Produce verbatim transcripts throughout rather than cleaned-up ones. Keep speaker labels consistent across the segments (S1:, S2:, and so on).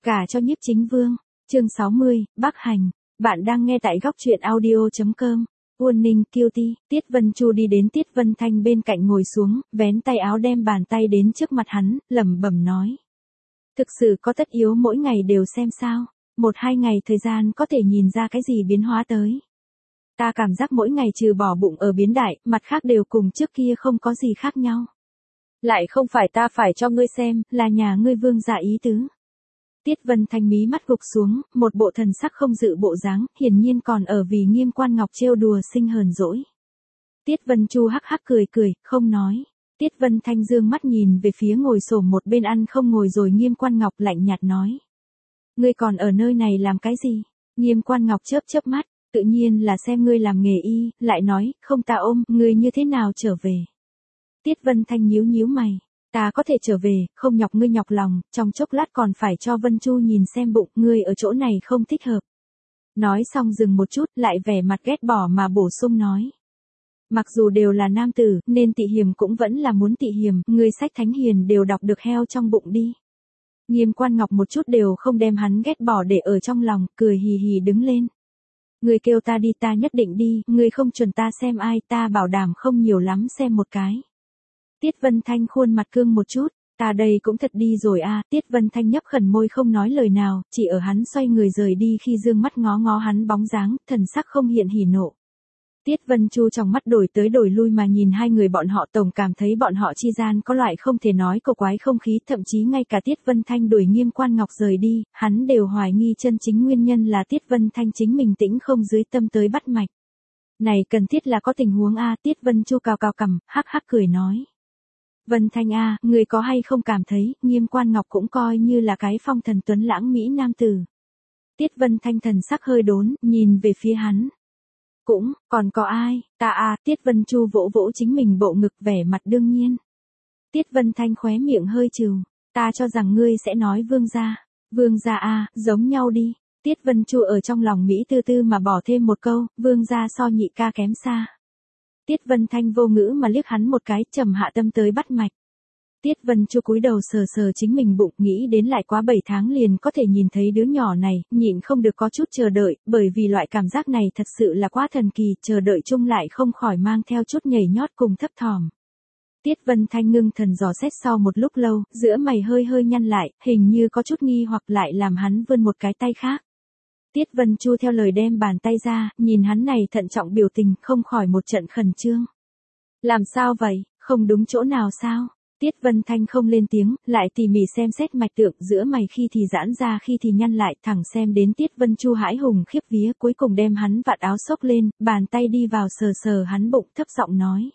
S1: Gả cho Nhiếp Chính Vương, chương sáu mươi, Bắc Hành. Bạn đang nghe tại góc truyện audio chấm com. Warning guilty, Tiết Vân Chu đi đến Tiết Vân Thanh bên cạnh ngồi xuống, vén tay áo đem bàn tay đến trước mặt hắn, lẩm bẩm nói. Thực sự có tất yếu mỗi ngày đều xem sao, một hai ngày thời gian có thể nhìn ra cái gì biến hóa tới. Ta cảm giác mỗi ngày trừ bỏ bụng ở biến đại, mặt khác đều cùng trước kia không có gì khác nhau. Lại không phải ta phải cho ngươi xem, là nhà ngươi vương gia ý tứ. Tiết Vân Thanh mí mắt gục xuống, một bộ thần sắc không dự bộ dáng, hiển nhiên còn ở vì Nghiêm Quan Ngọc trêu đùa sinh hờn dỗi. Tiết Vân Chu hắc hắc cười cười, không nói. Tiết Vân Thanh dương mắt nhìn về phía ngồi xổm một bên ăn không ngồi rồi Nghiêm Quan Ngọc lạnh nhạt nói. Ngươi còn ở nơi này làm cái gì? Nghiêm Quan Ngọc chớp chớp mắt, tự nhiên là xem ngươi làm nghề y, lại nói, không ta ôm, ngươi như thế nào trở về? Tiết Vân Thanh nhíu nhíu mày. Ta có thể trở về, không nhọc ngươi nhọc lòng, trong chốc lát còn phải cho Vân Chu nhìn xem bụng, ngươi ở chỗ này không thích hợp. Nói xong dừng một chút, lại vẻ mặt ghét bỏ mà bổ sung nói. Mặc dù đều là nam tử, nên tị hiềm cũng vẫn là muốn tị hiềm, ngươi sách thánh hiền đều đọc được heo trong bụng đi. Nghiêm Quan Ngọc một chút đều không đem hắn ghét bỏ để ở trong lòng, cười hì hì đứng lên. Ngươi kêu ta đi ta nhất định đi, ngươi không chuẩn ta xem ai, ta bảo đảm không nhiều lắm xem một cái. Tiết Vân Thanh khuôn mặt cương một chút, ta đây cũng thật đi rồi a. À. Tiết Vân Thanh nhấp khẩn môi không nói lời nào, chỉ ở hắn xoay người rời đi khi dương mắt ngó ngó hắn bóng dáng, thần sắc không hiện hỉ nộ. Tiết Vân Chu trong mắt đổi tới đổi lui mà nhìn hai người bọn họ tổng cảm thấy bọn họ chi gian có loại không thể nói cổ quái không khí, thậm chí ngay cả Tiết Vân Thanh đuổi Nghiêm Quan Ngọc rời đi, hắn đều hoài nghi chân chính nguyên nhân là Tiết Vân Thanh chính mình tĩnh không dưới tâm tới bắt mạch. Này cần thiết là có tình huống a. À. Tiết Vân Chu cào cào cằm, hắc hắc cười nói. Vân Thanh a, à, người có hay không cảm thấy, Nghiêm Quan Ngọc cũng coi như là cái phong thần tuấn lãng mỹ nam tử. Tiết Vân Thanh thần sắc hơi đốn, nhìn về phía hắn. Cũng, còn có ai, ta a, à, Tiết Vân Chu vỗ vỗ chính mình bộ ngực vẻ mặt đương nhiên. Tiết Vân Thanh khóe miệng hơi trừ, ta cho rằng ngươi sẽ nói vương gia, vương gia a, à, giống nhau đi. Tiết Vân Chu ở trong lòng Mỹ tư tư mà bỏ thêm một câu, vương gia so nhị ca kém xa. Tiết Vân Thanh vô ngữ mà liếc hắn một cái, trầm hạ tâm tới bắt mạch. Tiết Vân Chu cúi đầu sờ sờ chính mình bụng, nghĩ đến lại quá bảy tháng liền có thể nhìn thấy đứa nhỏ này, nhịn không được có chút chờ đợi, bởi vì loại cảm giác này thật sự là quá thần kỳ, chờ đợi chung lại không khỏi mang theo chút nhảy nhót cùng thấp thỏm. Tiết Vân Thanh ngưng thần dò xét sau một lúc lâu, giữa mày hơi hơi nhăn lại, hình như có chút nghi hoặc lại làm hắn vươn một cái tay khác. Tiết Vân Chu theo lời đem bàn tay ra, nhìn hắn này thận trọng biểu tình, không khỏi một trận khẩn trương. Làm sao vậy, không đúng chỗ nào sao? Tiết Vân Thanh không lên tiếng, lại tỉ mỉ xem xét mạch tượng, giữa mày khi thì giãn ra khi thì nhăn lại, thẳng xem đến Tiết Vân Chu hãi hùng khiếp vía, cuối cùng đem hắn vạt áo xốc lên, bàn tay đi vào sờ sờ hắn bụng, thấp giọng nói.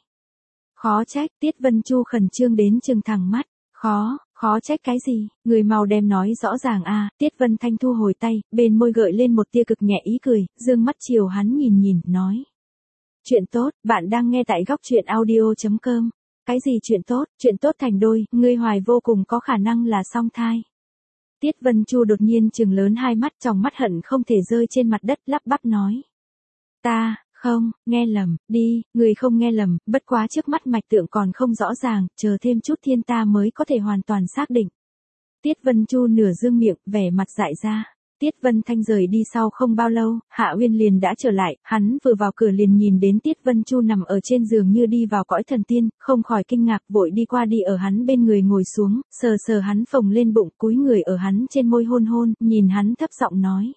S1: Khó trách, Tiết Vân Chu khẩn trương đến trừng thẳng mắt, khó. Khó trách cái gì, người mau đem nói rõ ràng a. À. Tiết Vân Thanh thu hồi tay, bên môi gợi lên một tia cực nhẹ ý cười, dương mắt chiều hắn nhìn nhìn, nói. Chuyện tốt, bạn đang nghe tại góc truyện audio chấm com. Cái gì chuyện tốt, chuyện tốt thành đôi, ngươi hoài vô cùng có khả năng là song thai. Tiết Vân Chu đột nhiên trừng lớn hai mắt, trong mắt hận không thể rơi trên mặt đất, lắp bắp nói. Ta... Không, nghe lầm, đi, người không nghe lầm, bất quá trước mắt mạch tượng còn không rõ ràng, chờ thêm chút thiên ta mới có thể hoàn toàn xác định. Tiết Vân Chu nửa dương miệng, vẻ mặt dại ra. Tiết Vân Thanh rời đi sau không bao lâu, Hạ Uyên liền đã trở lại, hắn vừa vào cửa liền nhìn đến Tiết Vân Chu nằm ở trên giường như đi vào cõi thần tiên, không khỏi kinh ngạc vội đi qua đi ở hắn bên người ngồi xuống, sờ sờ hắn phồng lên bụng, cúi người ở hắn trên môi hôn hôn, nhìn hắn thấp giọng nói.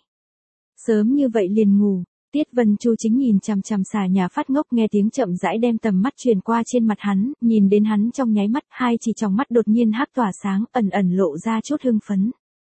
S1: Sớm như vậy liền ngủ. Tiết Vân Chu chính nhìn chằm chằm xà nhà phát ngốc nghe tiếng chậm rãi đem tầm mắt truyền qua trên mặt hắn, nhìn đến hắn trong nháy mắt, hai chỉ trong mắt đột nhiên hắc tỏa sáng, ẩn ẩn lộ ra chút hưng phấn.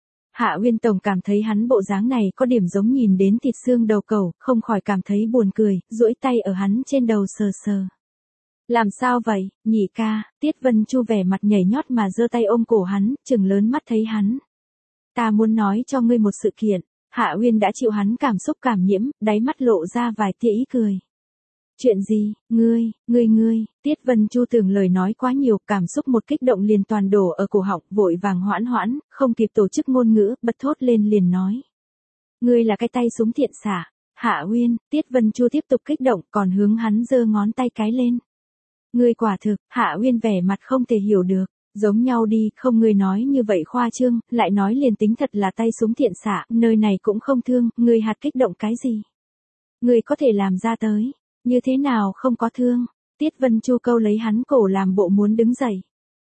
S1: Hạ Uyên Tổng cảm thấy hắn bộ dáng này có điểm giống nhìn đến thịt xương đầu cẩu, không khỏi cảm thấy buồn cười, duỗi tay ở hắn trên đầu sờ sờ. Làm sao vậy, nhị ca? Tiết Vân Chu vẻ mặt nhảy nhót mà giơ tay ôm cổ hắn, trừng lớn mắt thấy hắn. Ta muốn nói cho ngươi một sự kiện. Hạ Uyên đã chịu hắn cảm xúc cảm nhiễm, đáy mắt lộ ra vài tia ý cười. Chuyện gì, ngươi, ngươi ngươi, Tiết Vân Chu tưởng lời nói quá nhiều, cảm xúc một kích động liền toàn đổ ở cổ họng, vội vàng hoãn hoãn, không kịp tổ chức ngôn ngữ, bật thốt lên liền nói. Ngươi là cái tay súng thiện xả. Hạ Uyên, Tiết Vân Chu tiếp tục kích động, còn hướng hắn giơ ngón tay cái lên. Ngươi quả thực, Hạ Uyên vẻ mặt không thể hiểu được. Giống nhau đi, không ngươi nói như vậy khoa trương, lại nói liền tính thật là tay súng thiện xạ, nơi này cũng không thương, ngươi hạt kích động cái gì? Ngươi có thể làm ra tới, như thế nào không có thương? Tiết Vân Chu câu lấy hắn cổ làm bộ muốn đứng dậy.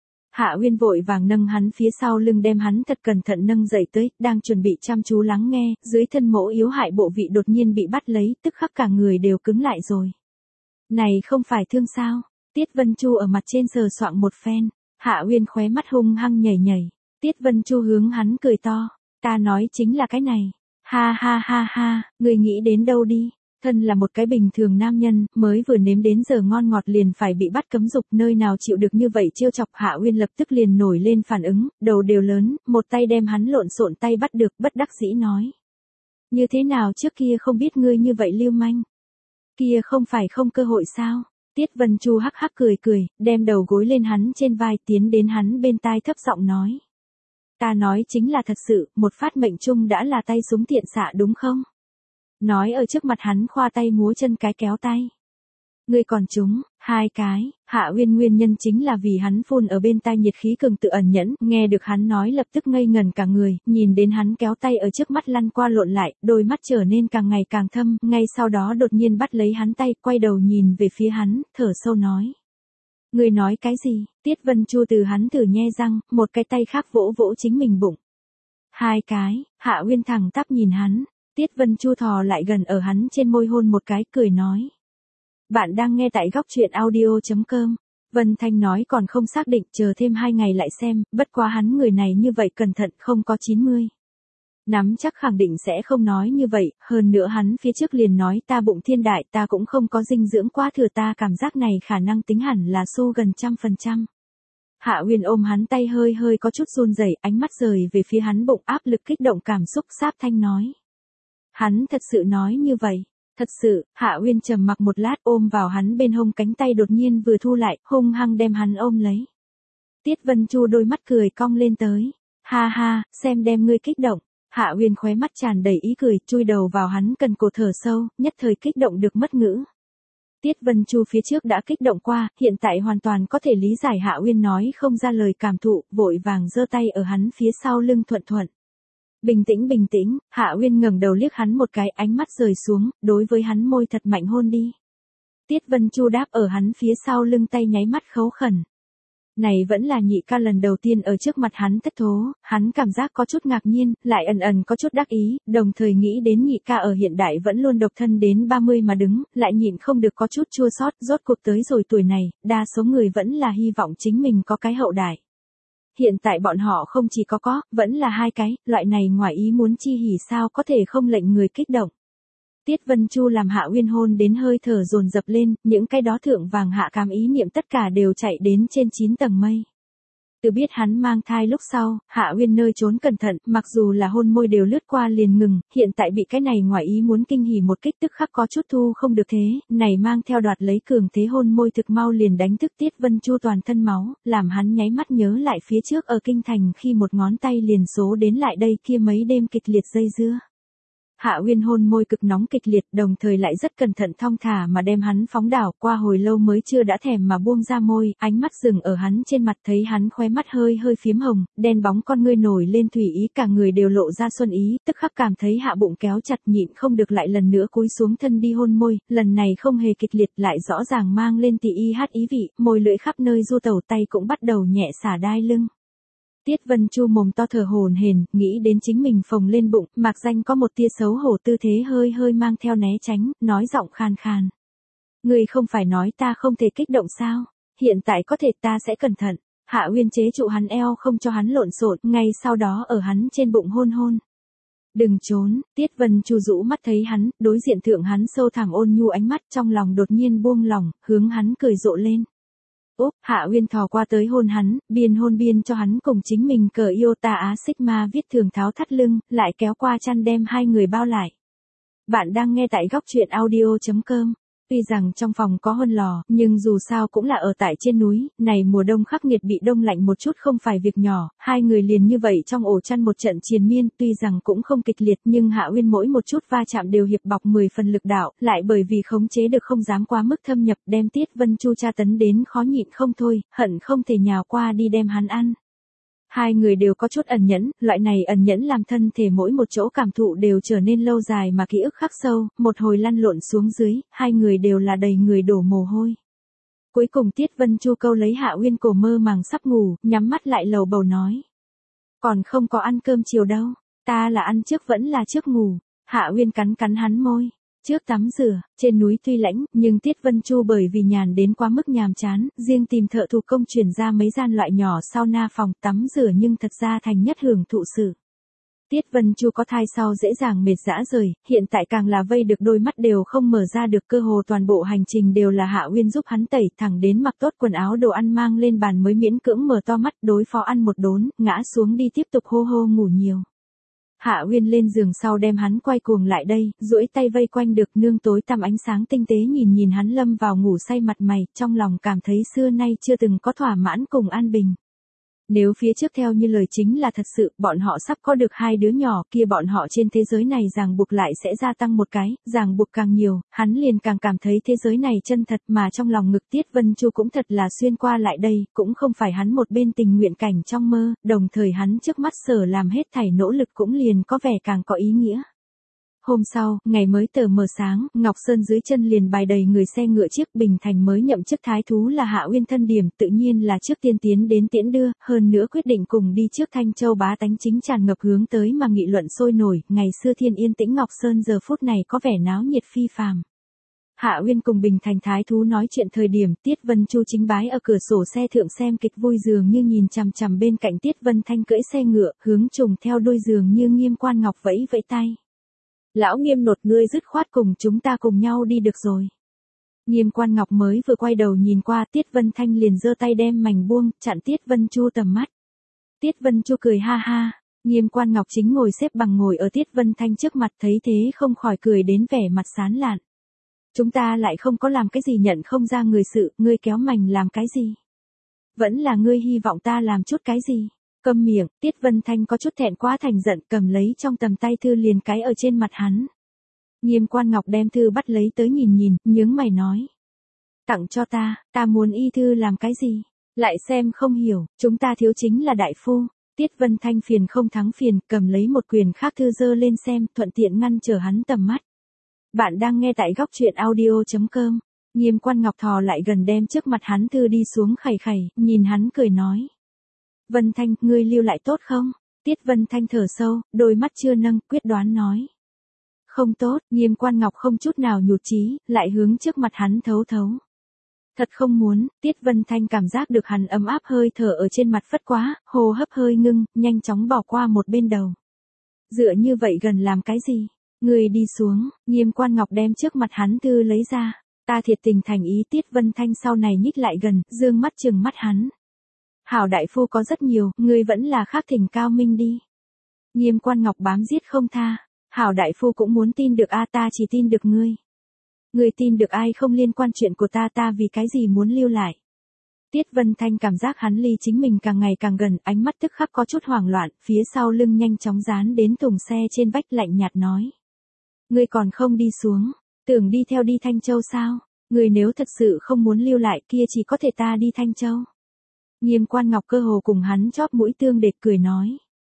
S1: Hạ Uyên vội vàng nâng hắn phía sau lưng đem hắn thật cẩn thận nâng dậy tới, đang chuẩn bị chăm chú lắng nghe, dưới thân mỗ yếu hại bộ vị đột nhiên bị bắt lấy, tức khắc cả người đều cứng lại rồi. Này không phải thương sao? Tiết Vân Chu ở mặt trên sờ soạng một phen, Hạ Uyên khóe mắt hung hăng nhảy nhảy. Tiết Vân Chu hướng hắn cười to, ta nói chính là cái này. Ha ha ha ha, người nghĩ đến đâu đi? Thân là một cái bình thường nam nhân, mới vừa nếm đến giờ ngon ngọt liền phải bị bắt cấm dục, nơi nào chịu được như vậy trêu chọc. Hạ Uyên lập tức liền nổi lên phản ứng, đầu đều lớn, một tay đem hắn lộn xộn tay bắt được, bất đắc dĩ nói. Như thế nào trước kia không biết ngươi như vậy lưu manh? Kia không phải không cơ hội sao? Tiết Vân Chu hắc hắc cười cười, đem đầu gối lên hắn trên vai, tiến đến hắn bên tai thấp giọng nói. Ta nói chính là thật sự, một phát mệnh trung đã là tay súng tiện xạ đúng không? Nói ở trước mặt hắn khoa tay múa chân cái kéo tay. Ngươi còn trúng, hai cái, Hạ Uyên nguyên nhân chính là vì hắn phun ở bên tai nhiệt khí cường tự ẩn nhẫn, nghe được hắn nói lập tức ngây ngẩn cả người, nhìn đến hắn kéo tay ở trước mắt lăn qua lộn lại, đôi mắt trở nên càng ngày càng thâm, ngay sau đó đột nhiên bắt lấy hắn tay, quay đầu nhìn về phía hắn, thở sâu nói. Ngươi nói cái gì? Tiết Vân Chu từ hắn thử nhe răng, một cái tay khác vỗ vỗ chính mình bụng. Hai cái, Hạ Uyên thẳng tắp nhìn hắn. Tiết Vân Chu thò lại gần ở hắn trên môi hôn một cái, cười nói. Bạn đang nghe tại góc truyện audio.com. Vân Thanh nói còn không xác định, chờ thêm hai ngày lại xem, bất quá hắn người này như vậy cẩn thận không có chín mươi. Nắm chắc khẳng định sẽ không nói như vậy, hơn nữa hắn phía trước liền nói ta bụng thiên đại, ta cũng không có dinh dưỡng quá thừa, ta cảm giác này khả năng tính hẳn là xu gần trăm phần trăm. Hạ Uyên ôm hắn tay hơi hơi có chút run rẩy, ánh mắt rời về phía hắn bụng, áp lực kích động cảm xúc sáp thanh nói. Hắn thật sự nói như vậy, thật sự. Hạ Uyên trầm mặc một lát, ôm vào hắn bên hông, cánh tay đột nhiên vừa thu lại, hung hăng đem hắn ôm lấy. Tiết Vân Chu đôi mắt cười cong lên tới, ha ha, xem đem ngươi kích động. Hạ Uyên khóe mắt tràn đầy ý cười, chui đầu vào hắn cần cổ thở sâu, nhất thời kích động được mất ngữ. Tiết Vân Chu phía trước đã kích động qua, hiện tại hoàn toàn có thể lý giải Hạ Uyên nói không ra lời cảm thụ, vội vàng giơ tay ở hắn phía sau lưng thuận thuận. Bình tĩnh bình tĩnh, Hạ Uyên ngẩng đầu liếc hắn một cái, ánh mắt rời xuống, đối với hắn môi thật mạnh hôn đi. Tiết Vân Chu đáp ở hắn phía sau lưng, tay nháy mắt khấu khẩn. Này vẫn là nhị ca lần đầu tiên ở trước mặt hắn thất thố, hắn cảm giác có chút ngạc nhiên, lại ẩn ẩn có chút đắc ý, đồng thời nghĩ đến nhị ca ở hiện đại vẫn luôn độc thân đến ba mươi mà đứng, lại nhịn không được có chút chua xót, rốt cuộc tới rồi tuổi này, đa số người vẫn là hy vọng chính mình có cái hậu đại. Hiện tại bọn họ không chỉ có có, vẫn là hai cái, loại này ngoài ý muốn chi hỉ sao có thể không lệnh người kích động. Tiết Vân Chu làm Hạ Uyên hôn đến hơi thở dồn dập lên, những cái đó thượng vàng hạ cám ý niệm tất cả đều chạy đến trên chín tầng mây. Từ biết hắn mang thai lúc sau, Hạ Uyên nơi trốn cẩn thận, mặc dù là hôn môi đều lướt qua liền ngừng, hiện tại bị cái này ngoài ý muốn kinh hỉ một kích tức khắc có chút thu không được thế, này mang theo đoạt lấy cường thế hôn môi thực mau liền đánh thức Tiết Vân Chu toàn thân máu, làm hắn nháy mắt nhớ lại phía trước ở kinh thành khi một ngón tay liền số đến lại đây kia mấy đêm kịch liệt dây dưa. Hạ Uyên hôn môi cực nóng kịch liệt, đồng thời lại rất cẩn thận thong thả mà đem hắn phóng đảo, qua hồi lâu mới chưa đã thèm mà buông ra môi, ánh mắt dừng ở hắn trên mặt, thấy hắn khóe mắt hơi hơi phím hồng, đen bóng con ngươi nổi lên thủy ý, cả người đều lộ ra xuân ý, tức khắc cảm thấy hạ bụng kéo chặt, nhịn không được lại lần nữa cúi xuống thân đi hôn môi, lần này không hề kịch liệt, lại rõ ràng mang lên tỉ y hát ý vị, môi lưỡi khắp nơi du tẩu, tay cũng bắt đầu nhẹ xả đai lưng. Tiết Vân Chu mồm to thở hổn hển, nghĩ đến chính mình phồng lên bụng, mạc danh có một tia xấu hổ, tư thế hơi hơi mang theo né tránh, nói giọng khan khan. Ngươi không phải nói ta không thể kích động sao? Hiện tại có thể ta sẽ cẩn thận. Hạ Uyên chế trụ hắn eo không cho hắn lộn xộn, ngay sau đó ở hắn trên bụng hôn hôn. Đừng trốn, Tiết Vân Chu rũ mắt thấy hắn, đối diện thượng hắn sâu thẳm ôn nhu ánh mắt, trong lòng đột nhiên buông lỏng, hướng hắn cười rộ lên. Úp, Hạ Uyên thò qua tới hôn hắn, biên hôn biên cho hắn cùng chính mình cờ Iota Á Sigma viết thường tháo thắt lưng, lại kéo qua chăn đem hai người bao lại. Bạn đang nghe tại góc truyện audio.com. Tuy rằng trong phòng có hôn lò, nhưng dù sao cũng là ở tại trên núi, này mùa đông khắc nghiệt bị đông lạnh một chút không phải việc nhỏ, hai người liền như vậy trong ổ chăn một trận triền miên, tuy rằng cũng không kịch liệt nhưng Hạ Uyên mỗi một chút va chạm đều hiệp bọc mười phần lực đạo, lại bởi vì khống chế được không dám quá mức thâm nhập, đem Tiết Vân Chu tra tấn đến khó nhịn không thôi, hận không thể nhào qua đi đem hắn ăn. Hai người đều có chút ẩn nhẫn, loại này ẩn nhẫn làm thân thể mỗi một chỗ cảm thụ đều trở nên lâu dài mà ký ức khắc sâu, một hồi lăn lộn xuống dưới, hai người đều là đầy người đổ mồ hôi. Cuối cùng Tiết Vân Chu câu lấy Hạ Uyên cổ mơ màng sắp ngủ, nhắm mắt lại lầu bầu nói. Còn không có ăn cơm chiều đâu, ta là ăn trước vẫn là trước ngủ. Hạ Uyên cắn cắn hắn môi. Trước tắm rửa, trên núi tuy lãnh, nhưng Tiết Vân Chu bởi vì nhàn đến quá mức nhàm chán, riêng tìm thợ thủ công chuyển ra mấy gian loại nhỏ sauna phòng tắm rửa nhưng thật ra thành nhất hưởng thụ sự. Tiết Vân Chu có thai sau dễ dàng mệt dã rời, hiện tại càng là vây được đôi mắt đều không mở ra được, cơ hồ toàn bộ hành trình đều là Hạ Uyên giúp hắn tẩy, thẳng đến mặc tốt quần áo đồ ăn mang lên bàn mới miễn cưỡng mở to mắt đối phó ăn một đốn, ngã xuống đi tiếp tục hô hô ngủ nhiều. Hạ Uyên lên giường sau đem hắn quay cuồng lại đây, duỗi tay vây quanh được nương tối tăm ánh sáng tinh tế nhìn nhìn hắn lâm vào ngủ say mặt mày, trong lòng cảm thấy xưa nay chưa từng có thỏa mãn cùng an bình. Nếu phía trước theo như lời chính là thật sự, bọn họ sắp có được hai đứa nhỏ kia, bọn họ trên thế giới này ràng buộc lại sẽ gia tăng một cái, ràng buộc càng nhiều, hắn liền càng cảm thấy thế giới này chân thật, mà trong lòng ngực Tiết Vân Chu cũng thật là xuyên qua lại đây, cũng không phải hắn một bên tình nguyện cảnh trong mơ, đồng thời hắn trước mắt sở làm hết thảy nỗ lực cũng liền có vẻ càng có ý nghĩa. Hôm sau, ngày mới tờ mờ sáng, Ngọc Sơn dưới chân liền bài đầy người xe ngựa chiếc Bình Thành mới nhậm chức thái thú là Hạ Uyên thân điểm, tự nhiên là trước tiên tiến đến tiễn đưa, hơn nữa quyết định cùng đi trước Thanh Châu bá tánh chính tràn ngập hướng tới mà nghị luận sôi nổi, ngày xưa thiên yên tĩnh Ngọc Sơn giờ phút này có vẻ náo nhiệt phi phàm. Hạ Uyên cùng Bình Thành thái thú nói chuyện thời điểm, Tiết Vân Chu chính bái ở cửa sổ xe thượng xem kịch vui, dường như nhìn chằm chằm bên cạnh Tiết Vân Thanh cưỡi xe ngựa, hướng trùng theo đuôi dường như Nghiêm Quan Ngọc vẫy vẫy tay. Lão Nghiêm nột, ngươi dứt khoát cùng chúng ta cùng nhau đi được rồi. Nghiêm Quan Ngọc mới vừa quay đầu nhìn qua, Tiết Vân Thanh liền giơ tay đem mảnh buông, chặn Tiết Vân Chu tầm mắt. Tiết Vân Chu cười ha ha, Nghiêm Quan Ngọc chính ngồi xếp bằng ngồi ở Tiết Vân Thanh trước mặt, thấy thế không khỏi cười đến vẻ mặt sán lạn. Chúng ta lại không có làm cái gì nhận không ra người sự, ngươi kéo mảnh làm cái gì? Vẫn là ngươi hy vọng ta làm chút cái gì? Câm miệng, Tiết Vân Thanh có chút thẹn quá thành giận, cầm lấy trong tầm tay thư liền cái ở trên mặt hắn. Nghiêm Quan Ngọc đem thư bắt lấy tới nhìn nhìn, nhướng mày nói. Tặng cho ta, ta muốn y thư làm cái gì? Lại xem không hiểu, chúng ta thiếu chính là đại phu. Tiết Vân Thanh phiền không thắng phiền, cầm lấy một quyển khác thư dơ lên xem, thuận tiện ngăn trở hắn tầm mắt. Bạn đang nghe tại góc truyện audio chấm com. Nghiêm Quan Ngọc thò lại gần đem trước mặt hắn thư đi xuống khẩy khẩy, nhìn hắn cười nói. Vân Thanh, ngươi lưu lại tốt không? Tiết Vân Thanh thở sâu, đôi mắt chưa nâng, quyết đoán nói. Không tốt, Nghiêm Quan Ngọc không chút nào nhụt chí, lại hướng trước mặt hắn thấu thấu. Thật không muốn, Tiết Vân Thanh cảm giác được hắn ấm áp hơi thở ở trên mặt phất quá, hô hấp hơi ngưng, nhanh chóng bỏ qua một bên đầu. Dựa như vậy gần làm cái gì? Ngươi đi xuống, Nghiêm Quan Ngọc đem trước mặt hắn thư lấy ra. Ta thiệt tình thành ý. Tiết Vân Thanh sau này nhích lại gần, dương mắt trừng mắt hắn. Hảo đại phu có rất nhiều, ngươi vẫn là khác thỉnh cao minh đi. Nghiêm Quan Ngọc bám giết không tha. Hảo đại phu cũng muốn tin được a, ta chỉ tin được ngươi. Ngươi tin được ai không liên quan chuyện của ta, ta vì cái gì muốn lưu lại. Tiết Vân Thanh cảm giác hắn ly chính mình càng ngày càng gần, ánh mắt tức khắc có chút hoảng loạn, phía sau lưng nhanh chóng dán đến thùng xe trên vách, lạnh nhạt nói. Ngươi còn không đi xuống, tưởng đi theo đi Thanh Châu sao? Ngươi nếu thật sự không muốn lưu lại kia chỉ có thể ta đi Thanh Châu. Nghiêm Quan Ngọc cơ hồ cùng hắn chóp mũi tương đệt cười nói.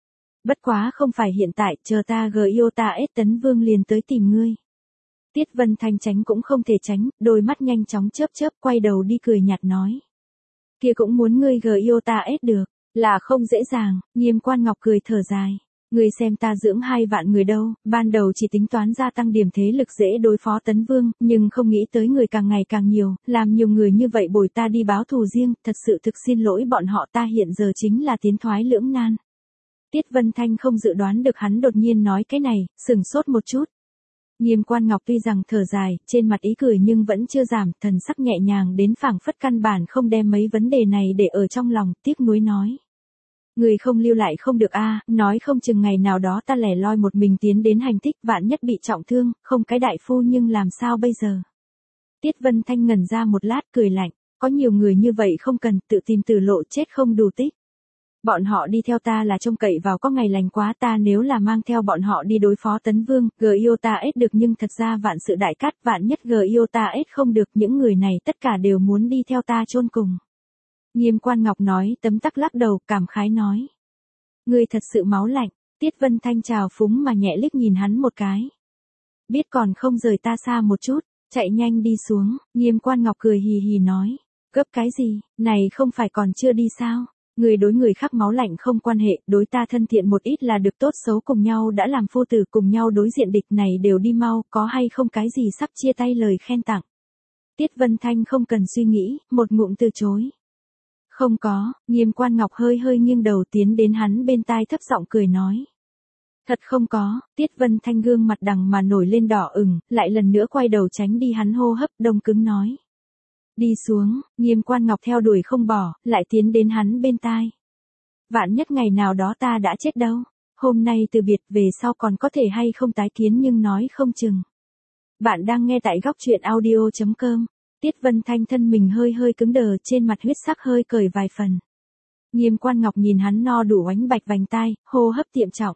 S1: Bất quá không phải hiện tại, chờ ta Giota S tấn vương liền tới tìm ngươi. Tiết Vân Thanh tránh cũng không thể tránh, đôi mắt nhanh chóng chớp chớp, quay đầu đi cười nhạt nói. Kia cũng muốn ngươi Giota S được, là không dễ dàng. Nghiêm Quan Ngọc cười thở dài. Ngươi xem ta dưỡng hai vạn người đâu, ban đầu chỉ tính toán gia tăng điểm thế lực dễ đối phó tấn vương, nhưng không nghĩ tới người càng ngày càng nhiều, làm nhiều người như vậy bồi ta đi báo thù riêng, thật sự thực xin lỗi bọn họ, ta hiện giờ chính là tiến thoái lưỡng nan. Tiết Vân Thanh không dự đoán được hắn đột nhiên nói cái này, sừng sốt một chút. Nghiêm Quan Ngọc tuy rằng thở dài, trên mặt ý cười nhưng vẫn chưa giảm, thần sắc nhẹ nhàng đến phảng phất căn bản không đem mấy vấn đề này để ở trong lòng, tiếc nuối nói. Người không lưu lại không được a, nói không chừng ngày nào đó ta lẻ loi một mình tiến đến hành thích, vạn nhất bị trọng thương, không cái đại phu nhưng làm sao bây giờ. Tiết Vân Thanh ngẩn ra một lát cười lạnh, có nhiều người như vậy không cần tự tìm tử lộ chết không đủ tích. Bọn họ đi theo ta là trông cậy vào có ngày lành quá, ta nếu là mang theo bọn họ đi đối phó Tấn Vương, Giota ết được nhưng thật ra vạn sự đại cát, vạn nhất Giota ết không được, những người này tất cả đều muốn đi theo ta chôn cùng. Nghiêm Quan Ngọc nói, tấm tắc lắc đầu, cảm khái nói. Ngươi thật sự máu lạnh. Tiết Vân Thanh trào phúng mà nhẹ liếc nhìn hắn một cái. Biết còn không rời ta xa một chút, chạy nhanh đi xuống. Nghiêm Quan Ngọc cười hì hì nói. Gấp cái gì, này không phải còn chưa đi sao? Người đối người khác máu lạnh không quan hệ, đối ta thân thiện một ít là được, tốt xấu cùng nhau đã làm phu tử, cùng nhau đối diện địch này đều đi mau, có hay không cái gì sắp chia tay lời khen tặng. Tiết Vân Thanh không cần suy nghĩ, một ngụm từ chối. Không có. Nghiêm Quan Ngọc hơi hơi nghiêng đầu tiến đến hắn bên tai thấp giọng cười nói. Thật không có. Tiết Vân Thanh gương mặt đằng mà nổi lên đỏ ửng, lại lần nữa quay đầu tránh đi hắn hô hấp, đông cứng nói. Đi xuống. Nghiêm Quan Ngọc theo đuổi không bỏ, lại tiến đến hắn bên tai. Vạn nhất ngày nào đó ta đã chết đâu. Hôm nay từ biệt, về sau còn có thể hay không tái kiến nhưng nói không chừng. Bạn đang nghe tại góc truyện audio chấm com. Tiết Vân Thanh thân mình hơi hơi cứng đờ, trên mặt huyết sắc hơi cởi vài phần. Nghiêm Quan Ngọc nhìn hắn no đủ oánh bạch vành tai, hô hấp tiệm trọng.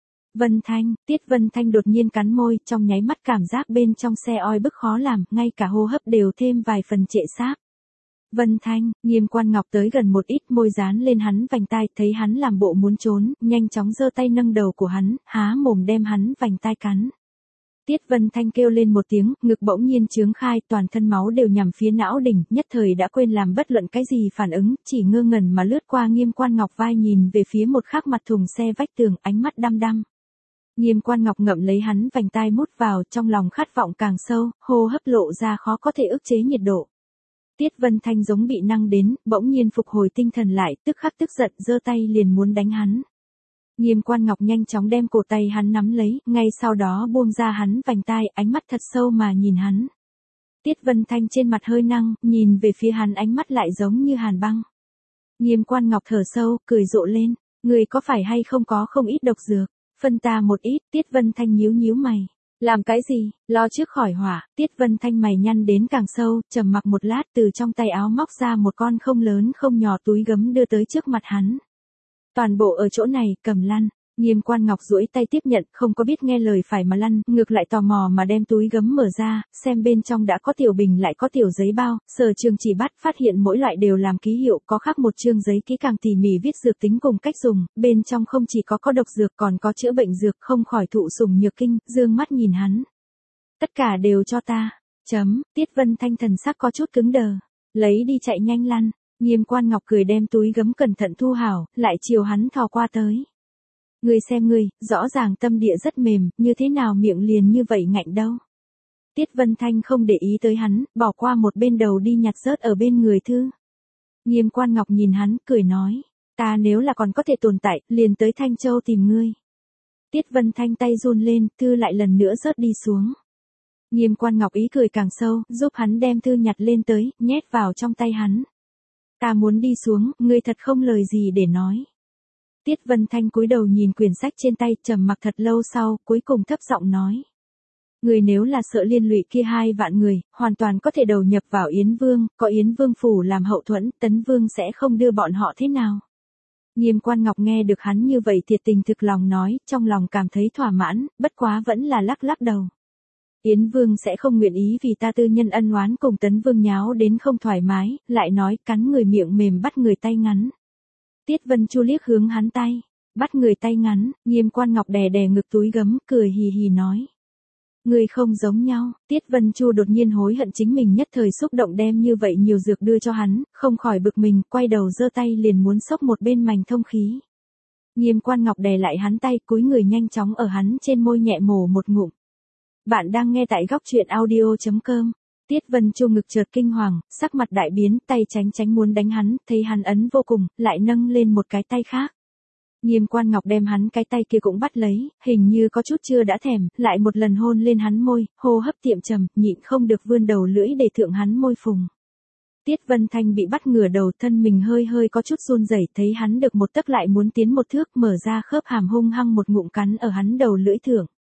S1: Vân Thanh, Tiết Vân Thanh đột nhiên cắn môi, trong nháy mắt cảm giác bên trong xe oi bức khó làm, ngay cả hô hấp đều thêm vài phần trệ xác. Vân Thanh, Nghiêm Quan Ngọc tới gần một ít, môi dán lên hắn vành tai, thấy hắn làm bộ muốn trốn, nhanh chóng giơ tay nâng đầu của hắn, há mồm đem hắn vành tai cắn. Tiết Vân Thanh kêu lên một tiếng, ngực bỗng nhiên trướng khai, toàn thân máu đều nhằm phía não đỉnh, nhất thời đã quên làm bất luận cái gì phản ứng, chỉ ngơ ngẩn mà lướt qua Nghiêm Quan Ngọc vai nhìn về phía một khắc mặt thùng xe vách tường, ánh mắt đăm đăm. Nghiêm Quan Ngọc ngậm lấy hắn vành tai mút vào, trong lòng khát vọng càng sâu, hô hấp lộ ra khó có thể ức chế nhiệt độ. Tiết Vân Thanh giống bị năng đến, bỗng nhiên phục hồi tinh thần lại, tức khắc tức giận, giơ tay liền muốn đánh hắn. Nghiêm Quan Ngọc nhanh chóng đem cổ tay hắn nắm lấy, ngay sau đó buông ra hắn vành tai, ánh mắt thật sâu mà nhìn hắn. Tiết Vân Thanh trên mặt hơi năng, nhìn về phía hắn, ánh mắt lại giống như hàn băng. Nghiêm Quan Ngọc thở sâu, cười rộ lên, người có phải hay không có không ít độc dược, phân ta một ít. Tiết Vân Thanh nhíu nhíu mày. Làm cái gì, lo trước khỏi hỏa. Tiết Vân Thanh mày nhăn đến càng sâu, trầm mặc một lát, từ trong tay áo móc ra một con không lớn không nhỏ túi gấm đưa tới trước mặt hắn. Toàn bộ ở chỗ này, cầm lăn. Nghiêm Quan Ngọc duỗi tay tiếp nhận, không có biết nghe lời phải mà lăn, ngược lại tò mò mà đem túi gấm mở ra, xem bên trong đã có tiểu bình lại có tiểu giấy bao, Sở Trường chỉ bắt phát hiện mỗi loại đều làm ký hiệu, có khắc một chương giấy kỹ càng tỉ mỉ viết dược tính cùng cách dùng, bên trong không chỉ có có độc dược còn có chữa bệnh dược, không khỏi thụ sủng nhược kinh, dương mắt nhìn hắn. Tất cả đều cho ta. Chấm. Tiết Vân Thanh thần sắc có chút cứng đờ. Lấy đi, chạy nhanh lăn. Nghiêm Quan Ngọc cười đem túi gấm cẩn thận thu hảo, lại chiều hắn thò qua tới. Ngươi xem ngươi, rõ ràng tâm địa rất mềm, như thế nào miệng liền như vậy ngạnh đâu. Tiết Vân Thanh không để ý tới hắn, bỏ qua một bên đầu đi nhặt rớt ở bên người thư. Nghiêm Quan Ngọc nhìn hắn, cười nói, ta nếu là còn có thể tồn tại, liền tới Thanh Châu tìm ngươi. Tiết Vân Thanh tay run lên, thư lại lần nữa rớt đi xuống. Nghiêm Quan Ngọc ý cười càng sâu, giúp hắn đem thư nhặt lên tới, nhét vào trong tay hắn. Ta muốn đi xuống, ngươi thật không lời gì để nói. Tiết Vân Thanh cúi đầu nhìn quyển sách trên tay, trầm mặc thật lâu sau, cuối cùng thấp giọng nói. Người nếu là sợ liên lụy kia hai vạn người, hoàn toàn có thể đầu nhập vào Yến Vương, có Yến Vương phủ làm hậu thuẫn, Tấn Vương sẽ không đưa bọn họ thế nào. Nghiêm Quan Ngọc nghe được hắn như vậy thiệt tình thực lòng nói, trong lòng cảm thấy thỏa mãn, bất quá vẫn là lắc lắc đầu. Yến Vương sẽ không nguyện ý vì ta tư nhân ân oán cùng Tấn Vương nháo đến không thoải mái, lại nói cắn người miệng mềm bắt người tay ngắn. Tiết Vân Chu liếc hướng hắn tay, bắt người tay ngắn. Nghiêm Quan Ngọc đè đè ngực túi gấm, cười hì hì nói. Người không giống nhau. Tiết Vân Chu đột nhiên hối hận chính mình nhất thời xúc động đem như vậy nhiều dược đưa cho hắn, không khỏi bực mình, quay đầu giơ tay liền muốn xốc một bên mành thông khí. Nghiêm Quan Ngọc đè lại hắn tay, cúi người nhanh chóng ở hắn trên môi nhẹ mổ một ngụm. Bạn đang nghe tại góc truyện audio chấm com. Tiết Vân Chu ngực chợt kinh hoàng, sắc mặt đại biến, tay tránh tránh muốn đánh hắn, thấy hắn ấn vô cùng, lại nâng lên một cái tay khác. Nghiêm Quan Ngọc đem hắn cái tay kia cũng bắt lấy, hình như có chút chưa đã thèm, lại một lần hôn lên hắn môi, hô hấp tiệm trầm, nhịn không được vươn đầu lưỡi để thượng hắn môi phùng. Tiết Vân Thanh bị bắt ngửa đầu, thân mình hơi hơi có chút run rẩy, thấy hắn được một tấc lại muốn tiến một thước, mở ra khớp hàm hung hăng một ngụm cắn ở hắn đầu lưỡi thượng.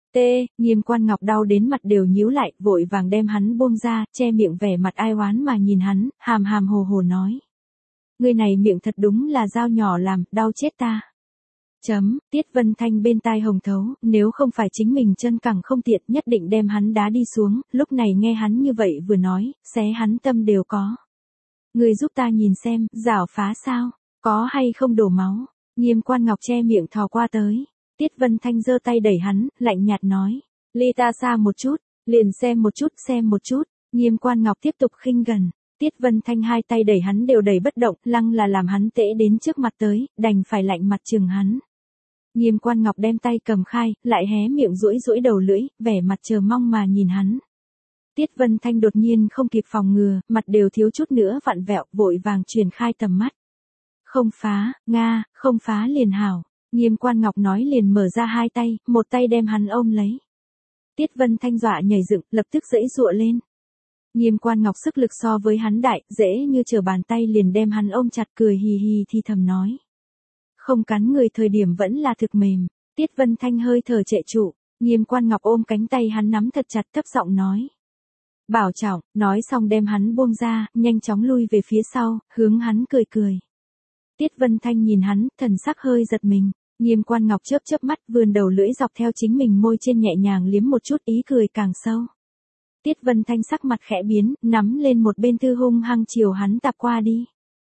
S1: T, Nghiêm Quan Ngọc đau đến mặt đều nhíu lại, vội vàng đem hắn buông ra, che miệng vẻ mặt ai oán mà nhìn hắn, hàm hàm hồ hồ nói. Người này miệng thật đúng là dao nhỏ làm, đau chết ta. Chấm, Tiết Vân Thanh bên tai hồng thấu, nếu không phải chính mình chân cẳng không tiện nhất định đem hắn đá đi xuống, lúc này nghe hắn như vậy vừa nói, xé hắn tâm đều có. Người giúp ta nhìn xem, rảo phá sao, có hay không đổ máu. Nghiêm Quan Ngọc che miệng thò qua tới. Tiết Vân Thanh giơ tay đẩy hắn, lạnh nhạt nói. Ly ta xa một chút, liền xem một chút xem một chút. Nghiêm Quan Ngọc tiếp tục khinh gần. Tiết Vân Thanh hai tay đẩy hắn đều đẩy bất động, lăng là làm hắn tễ đến trước mặt tới, đành phải lạnh mặt chừng hắn. Nghiêm Quan Ngọc đem tay cầm khai, lại hé miệng duỗi duỗi đầu lưỡi, vẻ mặt chờ mong mà nhìn hắn. Tiết Vân Thanh đột nhiên không kịp phòng ngừa, mặt đều thiếu chút nữa vặn vẹo, vội vàng truyền khai tầm mắt. Không phá, Nga, không phá liền hảo. Nghiêm Quan Ngọc nói liền mở ra hai tay, một tay đem hắn ôm lấy. Tiết Vân Thanh dọa nhảy dựng, lập tức giãy giụa lên. Nghiêm Quan Ngọc sức lực so với hắn đại, dễ như trở bàn tay liền đem hắn ôm chặt, cười hì hì thì thầm nói. Không cắn người thời điểm vẫn là thực mềm. Tiết Vân Thanh hơi thở trệ trụ, Nghiêm Quan Ngọc ôm cánh tay hắn nắm thật chặt, thấp giọng nói. Bảo trọng, nói xong đem hắn buông ra, nhanh chóng lui về phía sau, hướng hắn cười cười. Tiết Vân Thanh nhìn hắn, thần sắc hơi giật mình. Nghiêm Quan Ngọc chớp chớp mắt, vươn đầu lưỡi dọc theo chính mình môi trên nhẹ nhàng liếm một chút, ý cười càng sâu. Tiết Vân Thanh sắc mặt khẽ biến, nắm lên một bên thư hung hăng chiều hắn tạp qua đi.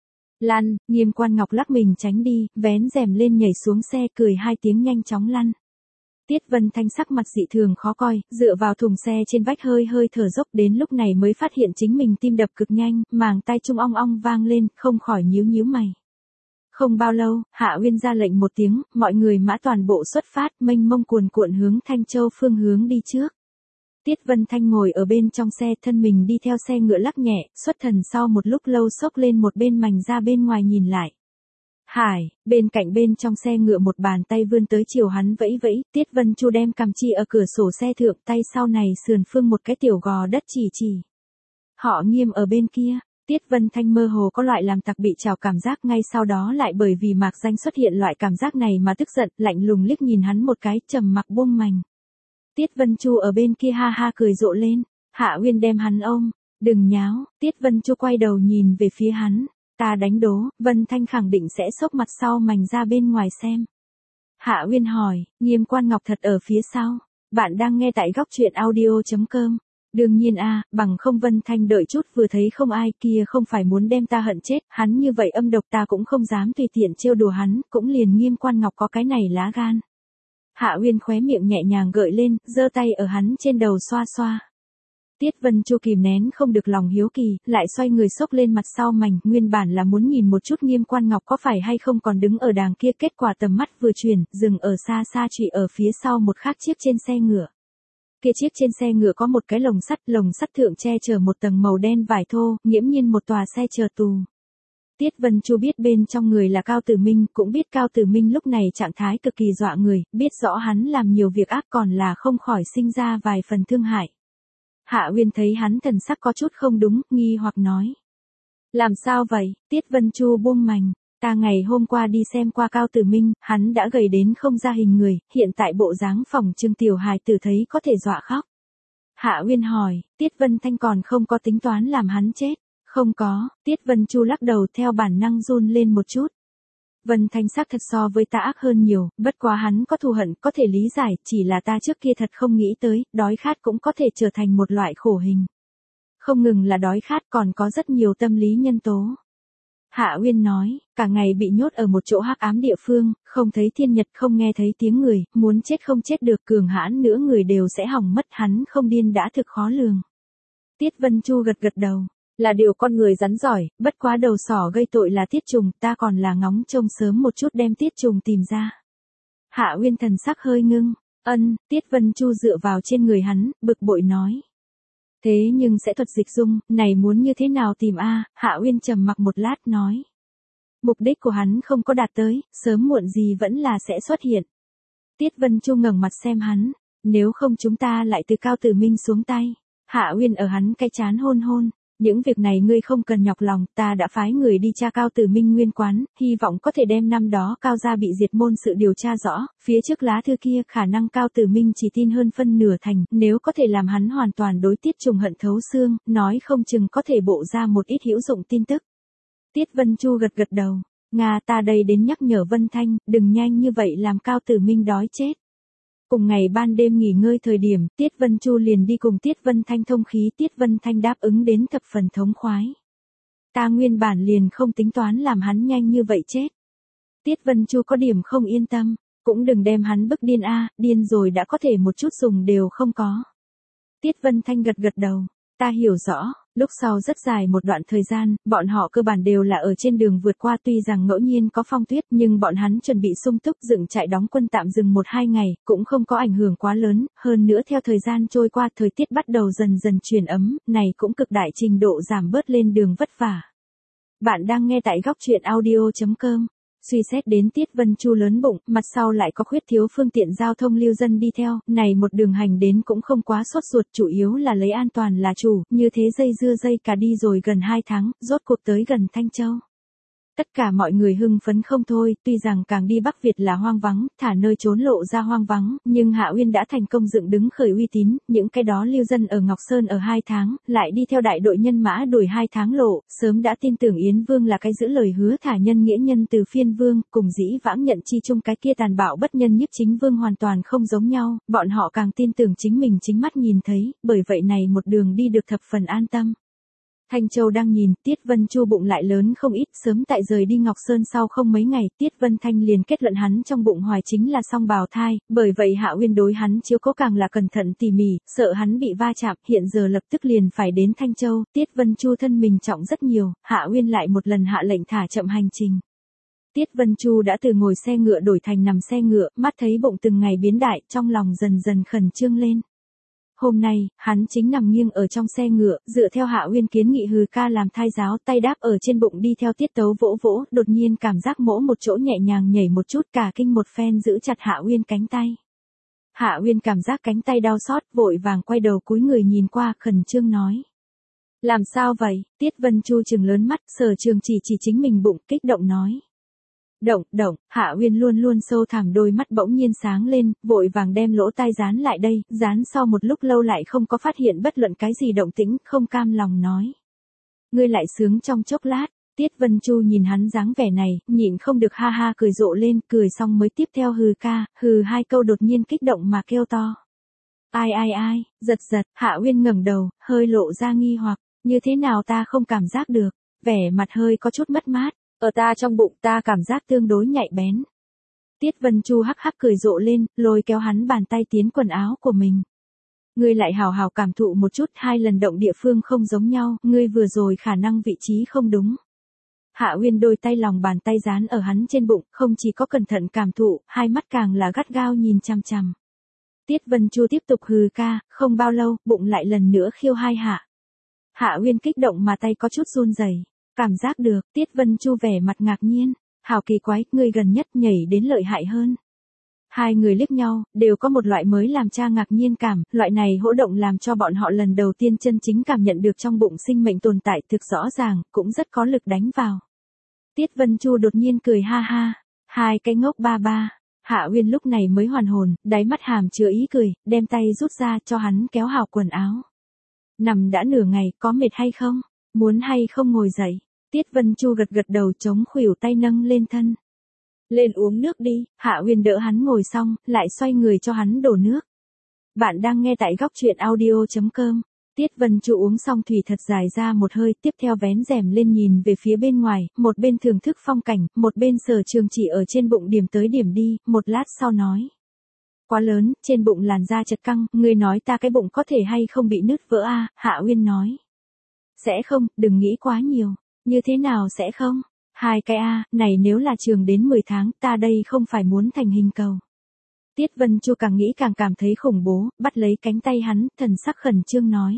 S1: Lăn, Nghiêm Quan Ngọc lắc mình tránh đi, vén rèm lên nhảy xuống xe, cười hai tiếng nhanh chóng lăn. Tiết Vân Thanh sắc mặt dị thường khó coi, dựa vào thùng xe trên vách hơi hơi thở dốc, đến lúc này mới phát hiện chính mình tim đập cực nhanh, màng tai trung ong ong vang lên, không khỏi nhíu nhíu mày. Không bao lâu, Hạ Uyên ra lệnh một tiếng, mọi người mã toàn bộ xuất phát, mênh mông cuồn cuộn hướng Thanh Châu phương hướng đi trước. Tiết Vân Thanh ngồi ở bên trong xe, thân mình đi theo xe ngựa lắc nhẹ, xuất thần sau một lúc lâu xốc lên một bên mành ra bên ngoài nhìn lại. Hải, bên cạnh bên trong xe ngựa một bàn tay vươn tới chiều hắn vẫy vẫy, Tiết Vân Chu đem cằm chi ở cửa sổ xe thượng, tay sau này sườn phương một cái tiểu gò đất chỉ chỉ. Họ Nghiêm ở bên kia. Tiết Vân Thanh mơ hồ có loại làm tặc bị trào cảm giác, ngay sau đó lại bởi vì Mạc Danh xuất hiện loại cảm giác này mà tức giận, lạnh lùng liếc nhìn hắn một cái, trầm mặc buông mành. Tiết Vân Chu ở bên kia ha ha cười rộ lên, Hạ Uyên đem hắn ôm, đừng nháo. Tiết Vân Chu quay đầu nhìn về phía hắn, ta đánh đố, Vân Thanh khẳng định sẽ xốc mặt sau mành ra bên ngoài xem. Hạ Uyên hỏi, Nghiêm Quan Ngọc thật ở phía sau, bạn đang nghe tại góc truyện audio chấm com. Đương nhiên a, bằng không Vân Thanh đợi chút vừa thấy không ai, kia không phải muốn đem ta hận chết, hắn như vậy âm độc ta cũng không dám tùy tiện trêu đùa hắn, cũng liền Nghiêm Quan Ngọc có cái này lá gan. Hạ Uyên khóe miệng nhẹ nhàng gợi lên, giơ tay ở hắn trên đầu xoa xoa. Tiết Vân Chu kìm nén không được lòng hiếu kỳ, lại xoay người xốc lên mặt sau mành, nguyên bản là muốn nhìn một chút Nghiêm Quan Ngọc có phải hay không còn đứng ở đàng kia, kết quả tầm mắt vừa chuyển, dừng ở xa xa chỉ ở phía sau một khác chiếc trên xe ngựa. Kia chiếc trên xe ngựa có một cái lồng sắt, lồng sắt thượng che chở một tầng màu đen vải thô, nghiễm nhiên một tòa xe chờ tù. Tiết Vân Chu biết bên trong người là Cao Tử Minh, cũng biết Cao Tử Minh lúc này trạng thái cực kỳ dọa người, biết rõ hắn làm nhiều việc ác còn là không khỏi sinh ra vài phần thương hại. Hạ Uyên thấy hắn thần sắc có chút không đúng, nghi hoặc nói. Làm sao vậy? Tiết Vân Chu buông mành. Ta ngày hôm qua đi xem qua Cao Tử Minh, hắn đã gầy đến không ra hình người, hiện tại bộ dáng phòng trưng tiểu hài tử thấy có thể dọa khóc. Hạ Uyên hỏi, Tiết Vân Thanh còn không có tính toán làm hắn chết. Không có, Tiết Vân Chu lắc đầu theo bản năng run lên một chút. Vân Thanh xác thật so với ta ác hơn nhiều, bất quá hắn có thù hận có thể lý giải, chỉ là ta trước kia thật không nghĩ tới, đói khát cũng có thể trở thành một loại khổ hình. Không ngừng là đói khát còn có rất nhiều tâm lý nhân tố. Hạ Uyên nói, cả ngày bị nhốt ở một chỗ hắc ám địa phương, không thấy thiên nhật, không nghe thấy tiếng người, muốn chết không chết được, cường hãn nữa người đều sẽ hỏng mất, hắn không điên đã thực khó lường. Tiết Vân Chu gật gật đầu, là điều con người rắn giỏi, bất quá đầu sỏ gây tội là Tiết Trùng, ta còn là ngóng trông sớm một chút đem Tiết Trùng tìm ra. Hạ Uyên thần sắc hơi ngưng, ân, Tiết Vân Chu dựa vào trên người hắn, bực bội nói. Thế nhưng sẽ thuật dịch dung, này muốn như thế nào tìm a? Hạ Uyên trầm mặc một lát nói. Mục đích của hắn không có đạt tới, sớm muộn gì vẫn là sẽ xuất hiện. Tiết Vân Chu ngẩng mặt xem hắn, nếu không chúng ta lại từ Cao Tử Minh xuống tay. Hạ Uyên ở hắn cái chán hôn hôn, Những việc này ngươi không cần nhọc lòng, ta đã phái người đi tra Cao Tử Minh nguyên quán, hy vọng có thể đem năm đó Cao gia bị diệt môn sự điều tra rõ, phía trước lá thư kia khả năng Cao Tử Minh chỉ tin hơn phân nửa thành, nếu có thể làm hắn hoàn toàn đối Tiết Trùng hận thấu xương, nói không chừng có thể bộ ra một ít hữu dụng tin tức. Tiết Vân Chu gật gật đầu, Nga ta đây đến nhắc nhở Vân Thanh, đừng nhanh như vậy làm Cao Tử Minh đói chết. Cùng ngày ban đêm nghỉ ngơi thời điểm, Tiết Vân Chu liền đi cùng Tiết Vân Thanh thông khí, Tiết Vân Thanh đáp ứng đến thập phần thống khoái. Ta nguyên bản liền không tính toán làm hắn nhanh như vậy chết. Tiết Vân Chu có điểm không yên tâm, cũng đừng đem hắn bức điên a, điên rồi đã có thể một chút dùng đều không có. Tiết Vân Thanh gật gật đầu, ta hiểu rõ. Lúc sau rất dài một đoạn thời gian, bọn họ cơ bản đều là ở trên đường vượt qua, tuy rằng ngẫu nhiên có phong tuyết nhưng bọn hắn chuẩn bị sung túc dựng trại đóng quân tạm dừng một hai ngày, cũng không có ảnh hưởng quá lớn, hơn nữa theo thời gian trôi qua thời tiết bắt đầu dần dần chuyển ấm, này cũng cực đại trình độ giảm bớt lên đường vất vả. Bạn đang nghe tại góc truyện audio chấm com. Suy xét đến Tiết Vân Chu lớn bụng, mặt sau lại có khuyết thiếu phương tiện giao thông lưu dân đi theo, này một đường hành đến cũng không quá sốt ruột, chủ yếu là lấy an toàn là chủ, như thế dây dưa dây cả đi rồi gần hai tháng, rốt cuộc tới gần Thanh Châu. Tất cả mọi người hưng phấn không thôi, tuy rằng càng đi Bắc Việt là hoang vắng, thả nơi trốn lộ ra hoang vắng, nhưng Hạ Uyên đã thành công dựng đứng khởi uy tín, những cái đó lưu dân ở Ngọc Sơn ở hai tháng, lại đi theo đại đội nhân mã đuổi hai tháng lộ, sớm đã tin tưởng Yến Vương là cái giữ lời hứa thả nhân nghĩa nhân từ Phiên Vương, cùng dĩ vãng nhận chi chung cái kia tàn bạo bất nhân nhiếp chính vương hoàn toàn không giống nhau, bọn họ càng tin tưởng chính mình chính mắt nhìn thấy, bởi vậy này một đường đi được thập phần an tâm. Thanh Châu đang nhìn, Tiết Vân Chu bụng lại lớn không ít, sớm tại rời đi Ngọc Sơn sau không mấy ngày, Tiết Vân Thanh liền kết luận hắn trong bụng hoài chính là song bào thai, bởi vậy Hạ Uyên đối hắn chiếu cố càng là cẩn thận tỉ mỉ, sợ hắn bị va chạm, hiện giờ lập tức liền phải đến Thanh Châu, Tiết Vân Chu thân mình trọng rất nhiều, Hạ Uyên lại một lần hạ lệnh thả chậm hành trình. Tiết Vân Chu đã từ ngồi xe ngựa đổi thành nằm xe ngựa, mắt thấy bụng từng ngày biến đại, trong lòng dần dần khẩn trương lên. Hôm nay, hắn chính nằm nghiêng ở trong xe ngựa, dựa theo Hạ Uyên kiến nghị hừ ca làm thai giáo, tay đáp ở trên bụng đi theo tiết tấu vỗ vỗ, đột nhiên cảm giác mỗ một chỗ nhẹ nhàng nhảy một chút, cả kinh một phen giữ chặt Hạ Uyên cánh tay. Hạ Uyên cảm giác cánh tay đau xót, vội vàng quay đầu cúi người nhìn qua, khẩn trương nói. Làm sao vậy? Tiết Vân Chu trừng lớn mắt, Sở Trường chỉ chỉ chính mình bụng, kích động nói. Động, động, Hạ Uyên luôn luôn sâu thẳm đôi mắt bỗng nhiên sáng lên, vội vàng đem lỗ tai dán lại đây, dán sau một lúc lâu lại không có phát hiện bất luận cái gì động tĩnh, không cam lòng nói. Ngươi lại sướng trong chốc lát, Tiết Vân Chu nhìn hắn dáng vẻ này, nhịn không được ha ha cười rộ lên, cười xong mới tiếp theo hừ ca, hừ hai câu đột nhiên kích động mà kêu to. Ai ai ai, giật giật, Hạ Uyên ngẩng đầu, hơi lộ ra nghi hoặc, như thế nào ta không cảm giác được, vẻ mặt hơi có chút mất mát. Ở ta trong bụng ta cảm giác tương đối nhạy bén. Tiết Vân Chu hắc hắc cười rộ lên, lôi kéo hắn bàn tay tiến quần áo của mình. Ngươi lại hào hào cảm thụ một chút, hai lần động địa phương không giống nhau, ngươi vừa rồi khả năng vị trí không đúng. Hạ Uyên đôi tay lòng bàn tay dán ở hắn trên bụng, không chỉ có cẩn thận cảm thụ, hai mắt càng là gắt gao nhìn chằm chằm. Tiết Vân Chu tiếp tục hừ ca, không bao lâu, bụng lại lần nữa khiêu hai hạ. Hạ Uyên kích động mà tay có chút run rẩy. Cảm giác được, Tiết Vân Chu vẻ mặt ngạc nhiên, hào kỳ quái, người gần nhất nhảy đến lợi hại hơn. Hai người liếc nhau, đều có một loại mới làm cha ngạc nhiên cảm, loại này hỗ động làm cho bọn họ lần đầu tiên chân chính cảm nhận được trong bụng sinh mệnh tồn tại thực rõ ràng, cũng rất có lực đánh vào. Tiết Vân Chu đột nhiên cười ha ha, hai cái ngốc ba ba, Hạ Uyên lúc này mới hoàn hồn, đáy mắt hàm chứa ý cười, đem tay rút ra cho hắn kéo hào quần áo. Nằm đã nửa ngày, có mệt hay không? Muốn hay không ngồi dậy? Tiết Vân Chu gật gật đầu chống khuỷu tay nâng lên thân. Lên uống nước đi, Hạ Uyên đỡ hắn ngồi xong, lại xoay người cho hắn đổ nước. Bạn đang nghe tại góc truyện audio chấm com. Tiết Vân Chu uống xong thủy thật dài ra một hơi, tiếp theo vén rèm lên nhìn về phía bên ngoài, một bên thưởng thức phong cảnh, một bên Sở Trường chỉ ở trên bụng điểm tới điểm đi, một lát sau nói. Quá lớn, trên bụng làn da chật căng, ngươi nói ta cái bụng có thể hay không bị nứt vỡ a? Hạ Uyên nói. Sẽ không, đừng nghĩ quá nhiều. Như thế nào sẽ không? Hai cái a, này nếu là trường đến mười tháng, ta đây không phải muốn thành hình cầu. Tiết Vân Chu càng nghĩ càng cảm thấy khủng bố, bắt lấy cánh tay hắn, thần sắc khẩn trương nói.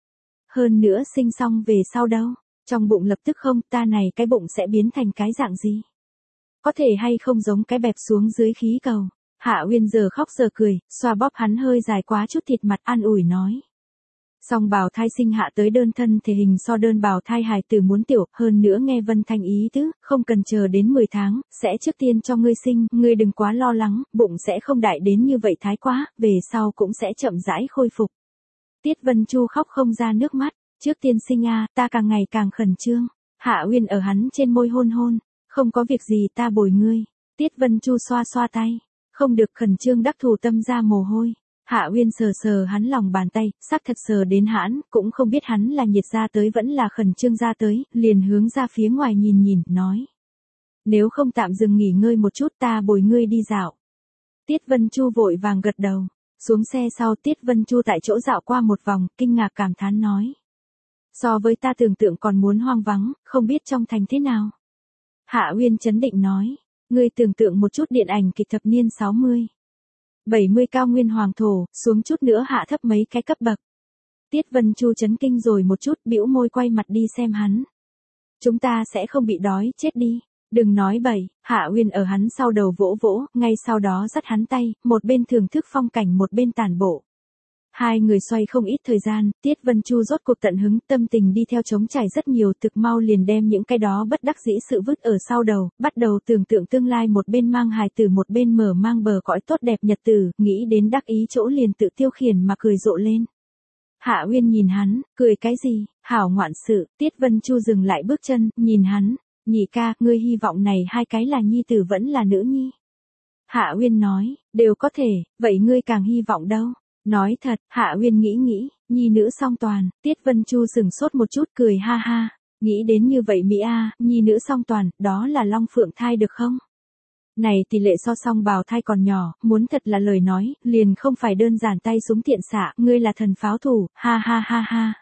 S1: Hơn nữa sinh xong về sau đâu, trong bụng lập tức không, ta này cái bụng sẽ biến thành cái dạng gì? Có thể hay không giống cái bẹp xuống dưới khí cầu? Hạ Uyên giờ khóc giờ cười, xoa bóp hắn hơi dài quá chút thịt mặt an ủi nói. Song bào thai sinh hạ tới đơn thân thể hình so đơn bào thai hài tử muốn tiểu, hơn nữa nghe Vân Thanh ý tứ, không cần chờ đến mười tháng, sẽ trước tiên cho ngươi sinh, ngươi đừng quá lo lắng, bụng sẽ không đại đến như vậy thái quá, về sau cũng sẽ chậm rãi khôi phục. Tiết Vân Chu khóc không ra nước mắt, trước tiên sinh a, ta càng ngày càng khẩn trương. Hạ Uyên ở hắn trên môi hôn hôn, không có việc gì ta bồi ngươi. Tiết Vân Chu xoa xoa tay, không được khẩn trương đắc thủ tâm ra mồ hôi. Hạ Uyên sờ sờ hắn lòng bàn tay, xác thật sờ đến hãn, cũng không biết hắn là nhiệt ra tới vẫn là khẩn trương ra tới, liền hướng ra phía ngoài nhìn nhìn, nói. Nếu không tạm dừng nghỉ ngơi một chút ta bồi ngươi đi dạo. Tiết Vân Chu vội vàng gật đầu, xuống xe sau Tiết Vân Chu tại chỗ dạo qua một vòng, kinh ngạc cảm thán nói. So với ta tưởng tượng còn muốn hoang vắng, không biết trong thành thế nào. Hạ Uyên chấn định nói, ngươi tưởng tượng một chút điện ảnh kịch thập niên sáu mươi. bảy mươi cao nguyên hoàng thổ, xuống chút nữa hạ thấp mấy cái cấp bậc. Tiết Vân Chu chấn kinh rồi một chút, bĩu môi quay mặt đi xem hắn. Chúng ta sẽ không bị đói chết đi. Đừng nói bậy, Hạ Uyên ở hắn sau đầu vỗ vỗ, ngay sau đó dắt hắn tay, một bên thưởng thức phong cảnh một bên tản bộ. Hai người xoay không ít thời gian, Tiết Vân Chu rốt cuộc tận hứng, tâm tình đi theo trống trải rất nhiều, thực mau liền đem những cái đó bất đắc dĩ sự vứt ở sau đầu, bắt đầu tưởng tượng tương lai một bên mang hài tử một bên mở mang bờ cõi tốt đẹp nhật tử, nghĩ đến đắc ý chỗ liền tự tiêu khiển mà cười rộ lên. Hạ Uyên nhìn hắn, cười cái gì, hảo ngoạn sự, Tiết Vân Chu dừng lại bước chân, nhìn hắn, nhị ca, ngươi hy vọng này hai cái là nhi tử vẫn là nữ nhi. Hạ Uyên nói, đều có thể, vậy ngươi càng hy vọng đâu. Nói thật, Hạ Uyên nghĩ nghĩ, nhi nữ song toàn, Tiết Vân Chu sừng sốt một chút cười ha ha, nghĩ đến như vậy Mỹ A, nhi nữ song toàn, đó là long phượng thai được không? Này tỷ lệ so song bào thai còn nhỏ, muốn thật là lời nói, liền không phải đơn giản tay súng tiện xạ, ngươi là thần pháo thủ, ha ha ha ha.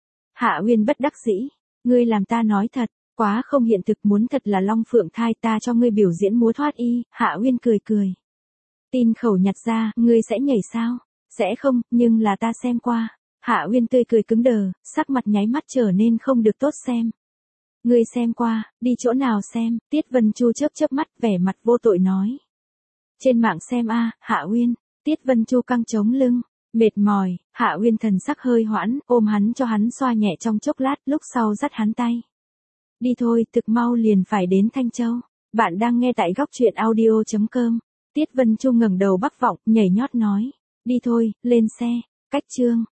S1: Hạ Uyên bất đắc dĩ, ngươi làm ta nói thật, quá không hiện thực, muốn thật là long phượng thai ta cho ngươi biểu diễn múa thoát y, Hạ Uyên cười cười. Tin khẩu nhặt ra, ngươi sẽ nhảy sao? Sẽ không, nhưng là ta xem qua. Hạ Uyên tươi cười cứng đờ, sắc mặt nháy mắt trở nên không được tốt xem. Ngươi xem qua, đi chỗ nào xem, Tiết Vân Chu chớp chớp mắt vẻ mặt vô tội nói. Trên mạng xem a, Hạ Uyên, Tiết Vân Chu căng chống lưng, mệt mỏi, Hạ Uyên thần sắc hơi hoãn, ôm hắn cho hắn xoa nhẹ trong chốc lát, lúc sau dắt hắn tay. Đi thôi, thực mau liền phải đến Thanh Châu. Bạn đang nghe tại góc truyện audio chấm com. Tiết Vân Chu ngẩng đầu bắc vọng, nhảy nhót nói. Đi thôi, lên xe, cách chương.